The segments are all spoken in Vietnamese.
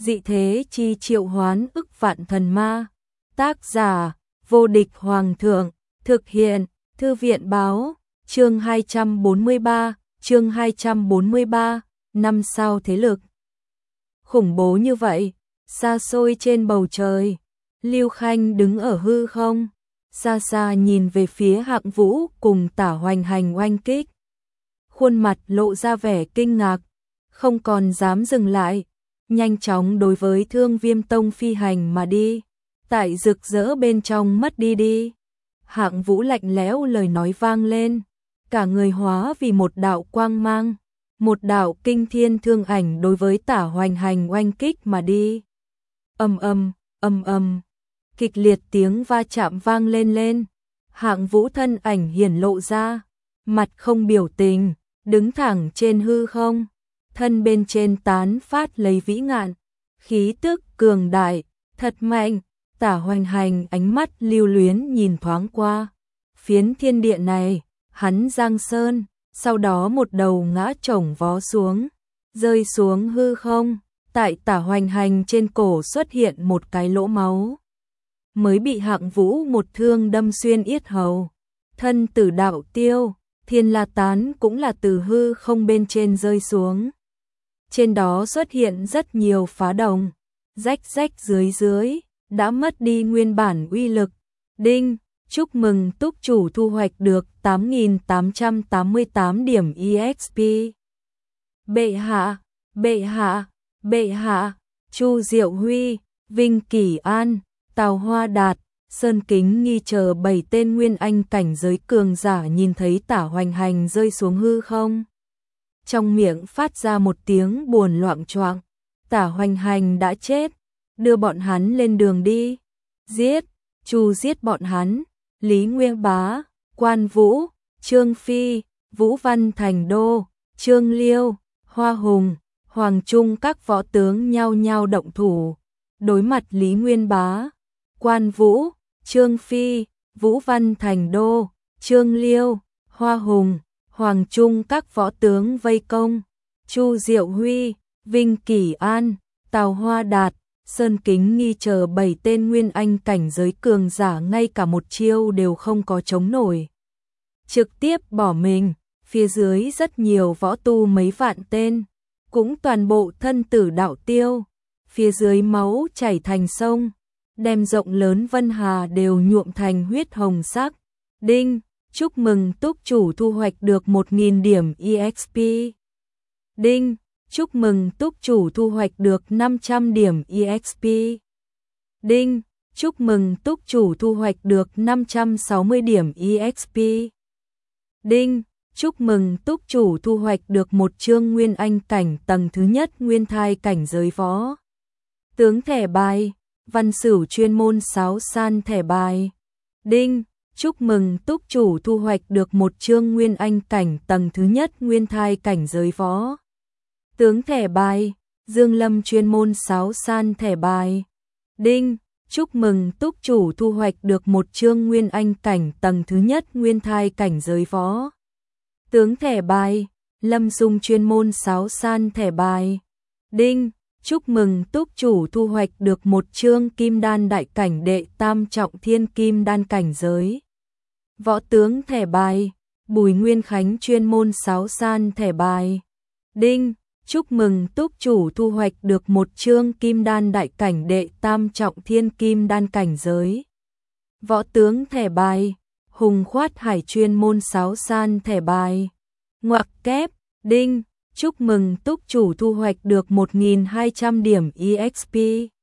dị thế chi triệu hoán ức vạn thần ma. Tác giả, vô địch hoàng thượng, thực hiện, thư viện báo, chương 243, 5 sao thế lực. Khủng bố như vậy, xa xôi trên bầu trời, Lưu Khanh đứng ở hư không, xa xa nhìn về phía Hạng Vũ cùng Tả Hoành Hành oanh kích. Khuôn mặt lộ ra vẻ kinh ngạc, không còn dám dừng lại, nhanh chóng đối với Thương Viêm Tông phi hành mà đi, tại rực rỡ bên trong mất đi. Hạng Vũ lạnh lẽo lời nói vang lên, cả người hóa vì một đạo quang mang, một đạo kinh thiên thương ảnh đối với Tả Hoành Hành oanh kích mà đi. Ầm ầm, kịch liệt tiếng va chạm vang lên. Hạng Vũ thân ảnh hiển lộ ra, mặt không biểu tình, đứng thẳng trên hư không, thân bên trên tán phát lấy vĩ ngạn, khí tức cường đại, thật mạnh. Tả Hoành Hành ánh mắt lưu luyến nhìn thoáng qua phiến thiên địa này, hắn giang sơn, sau đó một đầu ngã chổng vó xuống, rơi xuống hư không, tại Tả Hoành Hành trên cổ xuất hiện một cái lỗ máu, mới bị Hạng Vũ một thương đâm xuyên yết hầu. Thân tử đạo tiêu, Thiên La Tán cũng là từ hư không bên trên rơi xuống. Trên đó xuất hiện rất nhiều phá đồng, rách dưới, đã mất đi nguyên bản uy lực. Đinh, chúc mừng túc chủ thu hoạch được 8.888 điểm EXP. Bệ hạ, Chu Diệu Huy, Vinh Kỳ An, Tào Hoa Đạt, Sơn Kính Nghi chờ 7 tên nguyên anh cảnh giới cường giả nhìn thấy Tả Hoành Hành rơi xuống hư không. Trong miệng phát ra một tiếng buồn loạng choạng, Tả Hoành Hành đã chết, đưa bọn hắn lên đường đi. Giết, Chu giết bọn hắn, Lý Nguyên Bá, Quan Vũ, Trương Phi, Vũ Văn Thành Đô, Trương Liêu, Hoa Hùng, Hoàng Trung các võ tướng nhao nhao động thủ. Đối mặt Lý Nguyên Bá, Quan Vũ, Trương Phi, Vũ Văn Thành Đô, Trương Liêu, Hoa Hùng, Hoàng Trung các võ tướng vây công, Chu Diệu Huy, Vinh Kỳ An, Tào Hoa Đạt, Sơn Kính Nghi chờ 7 tên nguyên anh cảnh giới cường giả ngay cả một chiêu đều không có chống nổi, trực tiếp bỏ mình. Phía dưới rất nhiều võ tu mấy vạn tên, cũng toàn bộ thân tử đạo tiêu, phía dưới máu chảy thành sông, đem rộng lớn Vân Hà đều nhuộm thành huyết hồng sắc. Đinh, chúc mừng túc chủ thu hoạch được 1.000 điểm EXP. Đinh, chúc mừng túc chủ thu hoạch được 500 điểm EXP. Đinh, chúc mừng túc chủ thu hoạch được 560 điểm EXP. Đinh, chúc mừng túc chủ thu hoạch được một chương nguyên anh cảnh tầng thứ nhất nguyên thai cảnh giới võ tướng thẻ bài, văn sử chuyên môn sáo san thẻ bài. Đinh, chúc mừng túc chủ thu hoạch được một chương nguyên anh cảnh tầng thứ nhất nguyên thai cảnh giới võ tướng thẻ bài, Dương Lâm chuyên môn sáo san thẻ bài. Đinh, chúc mừng túc chủ thu hoạch được một chương nguyên anh cảnh tầng thứ nhất nguyên thai cảnh giới võ tướng thẻ bài, Lâm Dung chuyên môn sáo san thẻ bài. Đinh, chúc mừng túc chủ thu hoạch được một chương kim đan đại cảnh đệ tam trọng thiên kim đan cảnh giới võ tướng thẻ bài, Bùi Nguyên Khánh chuyên môn sáo san thẻ bài. Đinh, chúc mừng túc chủ thu hoạch được một chương kim đan đại cảnh đệ tam trọng thiên kim đan cảnh giới võ tướng thẻ bài, Hùng Khoát Hải chuyên môn sáo san thẻ bài. Ngoặc kép. Đinh, chúc mừng túc chủ thu hoạch được 1.200 điểm EXP.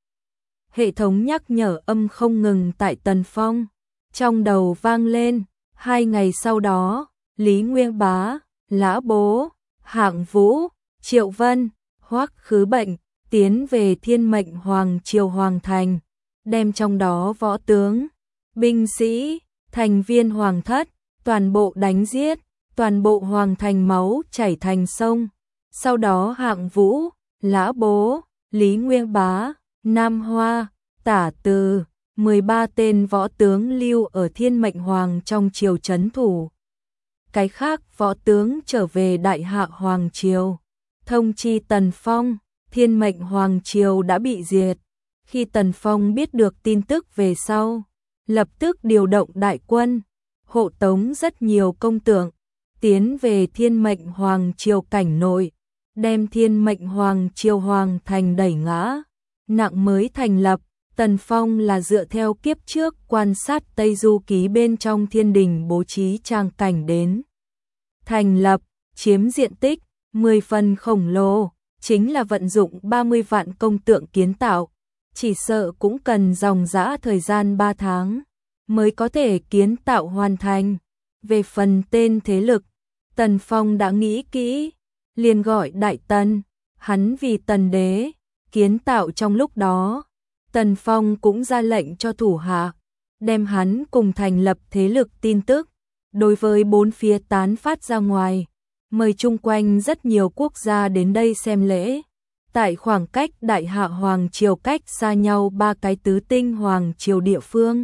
Hệ thống nhắc nhở âm không ngừng tại Tần Phong trong đầu vang lên. 2 ngày sau đó, Lý Nguyên Bá, Lã Bố, Hạng Vũ, Triệu Vân, Hoắc Khứ Bệnh tiến về Thiên Mệnh Hoàng Triều Hoàng Thành, đem trong đó võ tướng, binh sĩ, thành viên hoàng thất toàn bộ đánh giết, toàn bộ hoàng thành máu chảy thành sông. Sau đó Hạng Vũ, Lã Bố, Lý Nguyên Bá, Nam Hoa, Tả Từ, 13 tên võ tướng lưu ở Thiên Mệnh Hoàng trong triều trấn thủ. Cái khác võ tướng trở về Đại Hạ Hoàng Triều, thông chi Tần Phong, Thiên Mệnh Hoàng Triều đã bị diệt. Khi Tần Phong biết được tin tức về sau, lập tức điều động đại quân, hộ tống rất nhiều công tượng, tiến về Thiên Mệnh Hoàng Triều cảnh nội, đem Thiên Mệnh Hoàng Triều Hoàng thành đẩy ngã. Nặng mới thành lập, Tần Phong là dựa theo kiếp trước quan sát Tây Du Ký bên trong thiên đình bố trí trang cảnh đến. Thành lập, chiếm diện tích 10 phần khổng lồ, chính là vận dụng 30 vạn công tượng kiến tạo, chỉ sợ cũng cần dòng dã thời gian 3 tháng mới có thể kiến tạo hoàn thành. Về phần tên thế lực, Tần Phong đã nghĩ kỹ, liền gọi Đại Tần, hắn vì Tần đế kiến tạo. Trong lúc đó, Tần Phong cũng ra lệnh cho thủ hạ, đem hắn cùng thành lập thế lực tin tức, đối với bốn phía tán phát ra ngoài, mời chung quanh rất nhiều quốc gia đến đây xem lễ. Tại khoảng cách Đại Hạ Hoàng Triều cách xa nhau 3 cái tứ tinh Hoàng Triều địa phương,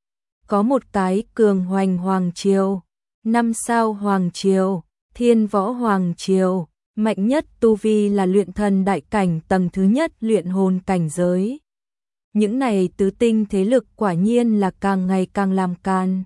có một cái Cường Hoành Hoàng Triều, 5 sao Hoàng Triều, Thiên Võ Hoàng Triều, mạnh nhất tu vi là luyện thần đại cảnh tầng thứ nhất luyện hồn cảnh giới. Những này tứ tinh thế lực quả nhiên là càng ngày càng làm can.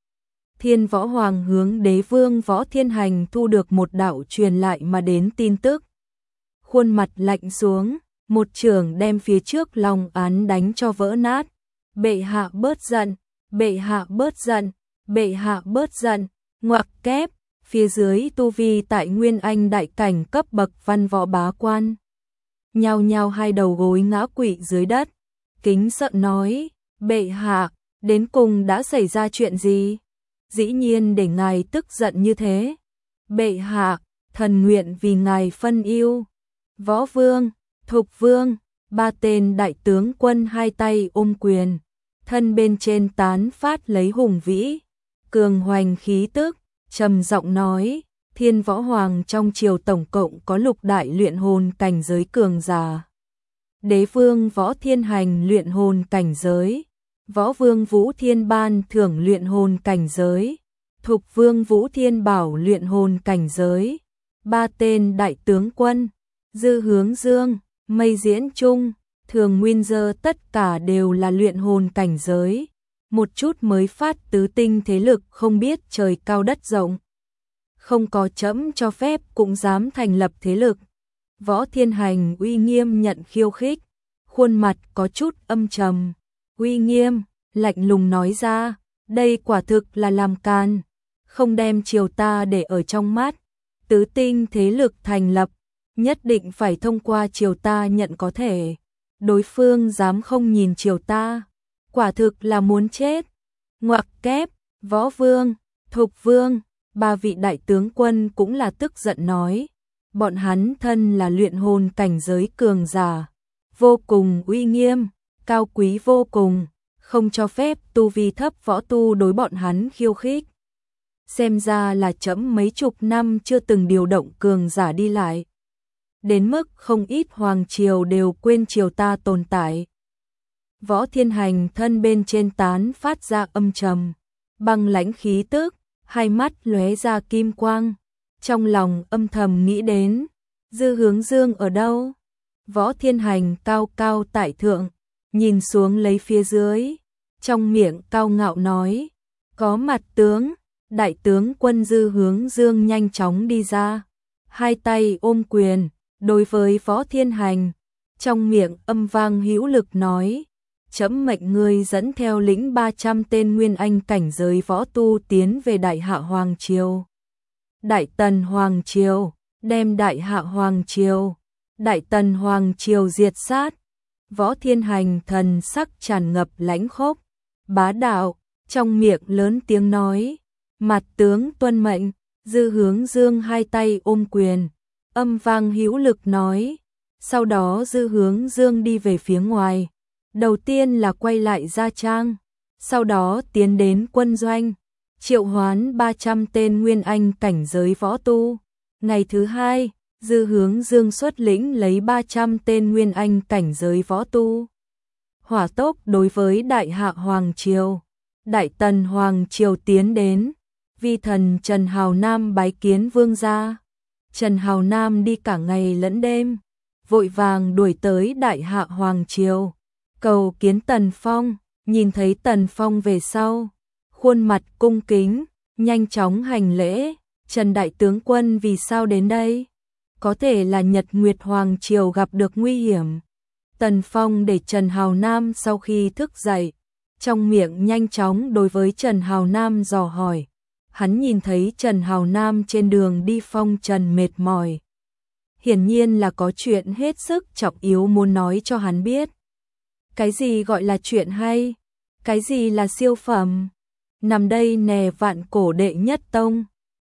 Thiên Võ Hoàng hướng Đế Vương Võ Thiên Hành thu được một đạo truyền lại mà đến tin tức. Khuôn mặt lạnh xuống, một chưởng đem phía trước long án đánh cho vỡ nát. Bệ hạ bớt giận, bệ hạ bớt giận, bệ hạ bớt giận, ngoặc kép, phía dưới tu vi tại Nguyên Anh đại cảnh cấp bậc văn võ bá quan. Nhao nhao hai đầu gối ngã quỵ dưới đất, kính sợ nói, bệ hạ, đến cùng đã xảy ra chuyện gì? Dĩ nhiên để ngài tức giận như thế. Bệ hạ, thần nguyện vì ngài phân ưu. Võ Vương, Thục Vương, 3 tên đại tướng quân hai tay ôm quyền, thân bên trên tán phát lấy hùng vĩ, cường hoành khí tức, trầm giọng nói, Thiên Võ Hoàng trong triều tổng cộng có 6 đại luyện hồn cảnh giới cường giả. Đế Vương Võ Thiên Hành luyện hồn cảnh giới, Võ Vương Vũ Thiên Ban Thưởng luyện hồn cảnh giới, Thục Vương Vũ Thiên Bảo luyện hồn cảnh giới, 3 tên đại tướng quân, Dư Hướng Dương, Mây Diễn Trung, Thường Nguyên Dơ tất cả đều là luyện hồn cảnh giới. Một chút mới phát tứ tinh thế lực không biết trời cao đất rộng, không có chẫm cho phép cũng dám thành lập thế lực. Võ Thiên Hành uy nghiêm nhận khiêu khích, khuôn mặt có chút âm trầm, uy nghiêm, lạnh lùng nói ra, đây quả thực là làm can, không đem triều ta để ở trong mắt. Tứ tinh thế lực thành lập, nhất định phải thông qua triều ta nhận có thể. Đối phương dám không nhìn triều ta, quả thực là muốn chết. Ngoặc kép, Võ Vương, Thục Vương, 3 vị đại tướng quân cũng là tức giận nói, bọn hắn thân là luyện hồn cảnh giới cường giả, vô cùng uy nghiêm, cao quý vô cùng, không cho phép tu vi thấp võ tu đối bọn hắn khiêu khích. Xem ra là trẫm mấy chục năm chưa từng điều động cường giả đi lại, đến mức không ít hoàng triều đều quên triều ta tồn tại. Võ Thiên Hành thân bên trên tán phát ra âm trầm, băng lãnh khí tức, hai mắt lóe ra kim quang, trong lòng âm thầm nghĩ đến, Dư Hướng Dương ở đâu? Võ Thiên Hành cao cao tại thượng, nhìn xuống lấy phía dưới, trong miệng cao ngạo nói, có mặt tướng. Đại tướng quân Dư Hướng Dương nhanh chóng đi ra, hai tay ôm quyền, đối với Võ Thiên Hành, trong miệng âm vang hữu lực nói, trẫm mệnh ngươi dẫn theo lĩnh 300 tên Nguyên Anh cảnh giới võ tu tiến về Đại Hạ Hoàng Triều. Đại Tần Hoàng Triều, đem Đại Hạ Hoàng Triều, Đại Tần Hoàng Triều diệt sát. Võ Thiên Hành thần sắc tràn ngập lãnh khốc, bá đạo, trong miệng lớn tiếng nói, mặt tướng tuân mệnh. Dư Hướng Dương hai tay ôm quyền, âm vang hữu lực nói, sau đó Dư Hướng Dương đi về phía ngoài, đầu tiên là quay lại gia trang, sau đó tiến đến quân doanh, triệu hoán 300 tên Nguyên Anh cảnh giới võ tu. Ngày thứ hai, Dư Hướng Dương xuất lĩnh lấy 300 tên Nguyên Anh cảnh giới võ tu, hỏa tốc đối với Đại Hạ Hoàng Triều, Đại Tần Hoàng Triều tiến đến. Vi thần Trần Hào Nam bái kiến vương gia. Trần Hào Nam đi cả ngày lẫn đêm, vội vàng đuổi tới Đại Hạ Hoàng Triều, cầu kiến Tần Phong. Nhìn thấy Tần Phong về sau, khuôn mặt cung kính, nhanh chóng hành lễ. Trần Đại Tướng Quân vì sao đến đây? Có thể là Nhật Nguyệt Hoàng Triều gặp được nguy hiểm. Tần Phong để Trần Hào Nam sau khi thức dậy, trong miệng nhanh chóng đối với Trần Hào Nam dò hỏi. Hắn nhìn thấy Trần Hào Nam trên đường đi phong trần mệt mỏi. Hiển nhiên là có chuyện hết sức trọng yếu muốn nói cho hắn biết. Cái gì gọi là chuyện hay? Cái gì là siêu phẩm? Nằm đây nè, Vạn Cổ đệ nhất tông,